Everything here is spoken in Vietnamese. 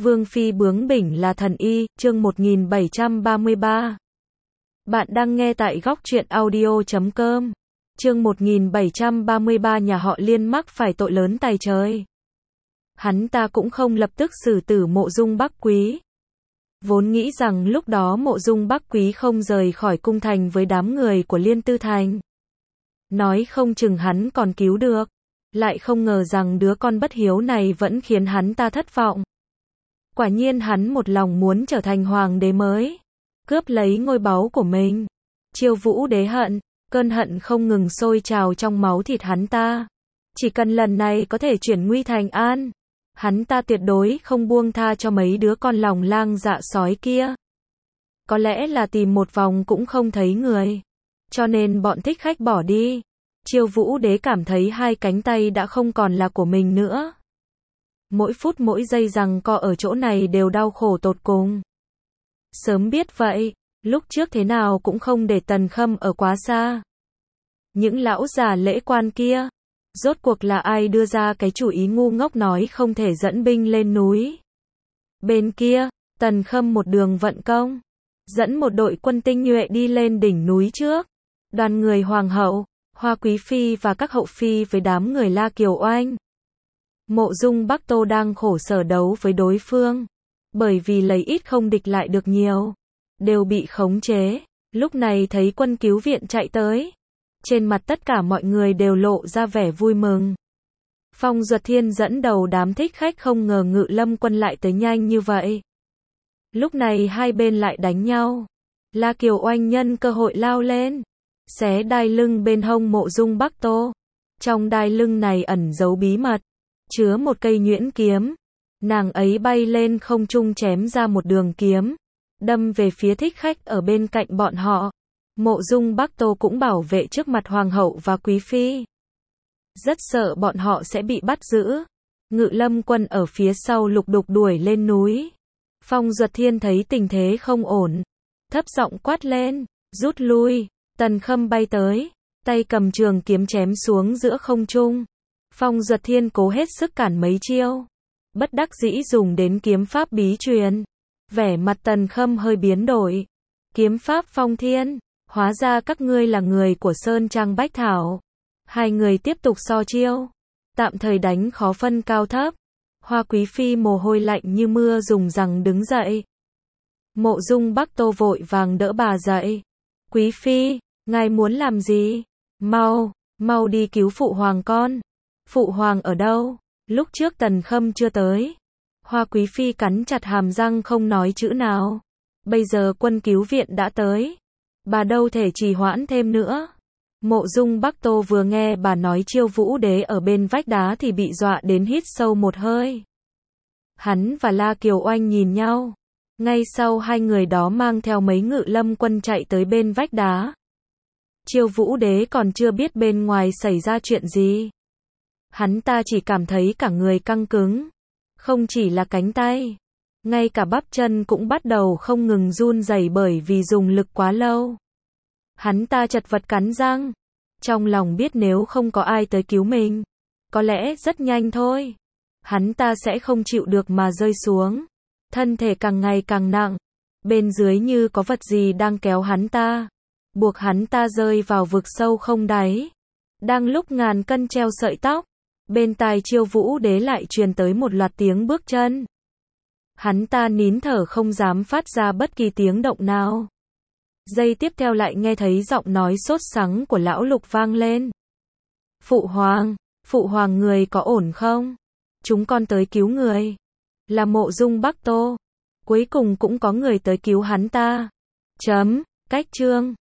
Vương phi bướng bỉnh là thần y, chương 1733. Bạn đang nghe tại góc truyện audio.com. Chương 1733 nhà họ Liên mắc phải tội lớn tày trời. Hắn ta cũng không lập tức xử tử Mộ Dung Bắc Quý. Vốn nghĩ rằng lúc đó Mộ Dung Bắc Quý không rời khỏi cung thành với đám người của Liên Tư Thành. Nói không chừng hắn còn cứu được. Lại không ngờ rằng đứa con bất hiếu này vẫn khiến hắn ta thất vọng. Quả nhiên hắn một lòng muốn trở thành hoàng đế mới, cướp lấy ngôi báu của mình. Chiêu Vũ đế hận, cơn hận không ngừng sôi trào trong máu thịt hắn ta. Chỉ cần lần này có thể chuyển nguy thành an, hắn ta tuyệt đối không buông tha cho mấy đứa con lòng lang dạ sói kia. Có lẽ là tìm một vòng cũng không thấy người, cho nên bọn thích khách bỏ đi. Chiêu Vũ đế cảm thấy hai cánh tay đã không còn là của mình nữa. Mỗi phút mỗi giây giằng co ở chỗ này đều đau khổ tột cùng. Sớm biết vậy, lúc trước thế nào cũng không để Tần Khâm ở quá xa. Những lão già lễ quan kia, rốt cuộc là ai đưa ra cái chủ ý ngu ngốc nói không thể dẫn binh lên núi. Bên kia, Tần Khâm một đường vận công, dẫn một đội quân tinh nhuệ đi lên đỉnh núi trước. Đoàn người hoàng hậu, Hoa Quý Phi và các hậu phi với đám người La Kiều Oanh. Mộ Dung Bắc Tô đang khổ sở đấu với đối phương, bởi vì lấy ít không địch lại được nhiều, đều bị khống chế. Lúc này thấy quân cứu viện chạy tới, trên mặt tất cả mọi người đều lộ ra vẻ vui mừng. Phong Duật Thiên dẫn đầu đám thích khách không ngờ Ngự Lâm quân lại tới nhanh như vậy. Lúc này hai bên lại đánh nhau. La Kiều Oanh nhân cơ hội lao lên, xé đai lưng bên hông Mộ Dung Bắc Tô. Trong đai lưng này ẩn giấu bí mật, chứa một cây nhuyễn kiếm. Nàng ấy bay lên không trung chém ra một đường kiếm, đâm về phía thích khách ở bên cạnh bọn họ. Mộ Dung Bắc Tô cũng bảo vệ trước mặt hoàng hậu và quý phi, rất sợ bọn họ sẽ bị bắt giữ. Ngự Lâm quân ở phía sau lục đục đuổi lên núi. Phong Duật Thiên thấy tình thế không ổn, thấp giọng quát lên, rút lui. Tần Khâm bay tới, tay cầm trường kiếm chém xuống giữa không trung. Phong Duật Thiên cố hết sức cản mấy chiêu, bất đắc dĩ dùng đến kiếm pháp bí truyền. Vẻ mặt Tần Khâm hơi biến đổi. Kiếm pháp Phong Thiên, hóa ra các ngươi là người của Sơn Trang Bách Thảo. Hai người tiếp tục so chiêu, tạm thời đánh khó phân cao thấp. Hoa Quý Phi mồ hôi lạnh như mưa dùng rằng đứng dậy. Mộ Dung Bắc Tô vội vàng đỡ bà dậy. Quý Phi, ngài muốn làm gì? Mau đi cứu phụ hoàng con. Phụ hoàng ở đâu? Lúc trước Tần Khâm chưa tới. Hoa Quý Phi cắn chặt hàm răng không nói chữ nào. Bây giờ quân cứu viện đã tới, bà đâu thể trì hoãn thêm nữa. Mộ Dung Bắc Tô vừa nghe bà nói Chiêu Vũ đế ở bên vách đá thì bị dọa đến hít sâu một hơi. Hắn và La Kiều Oanh nhìn nhau. Ngay sau hai người đó mang theo mấy Ngự Lâm quân chạy tới bên vách đá. Chiêu Vũ đế còn chưa biết bên ngoài xảy ra chuyện gì. Hắn ta chỉ cảm thấy cả người căng cứng, không chỉ là cánh tay, ngay cả bắp chân cũng bắt đầu không ngừng run rẩy bởi vì dùng lực quá lâu. Hắn ta chật vật cắn răng, trong lòng biết nếu không có ai tới cứu mình, có lẽ rất nhanh thôi, hắn ta sẽ không chịu được mà rơi xuống. Thân thể càng ngày càng nặng, bên dưới như có vật gì đang kéo hắn ta, buộc hắn ta rơi vào vực sâu không đáy. Đang lúc ngàn cân treo sợi tóc, bên tai Chiêu Vũ đế lại truyền tới một loạt tiếng bước chân. Hắn ta nín thở không dám phát ra bất kỳ tiếng động nào. Giây tiếp theo lại nghe thấy giọng nói sốt sắng của lão Lục vang lên. Phụ hoàng người có ổn không? Chúng con tới cứu người. Là Mộ Dung Bắc Tô. Cuối cùng cũng có người tới cứu hắn ta. Cách chương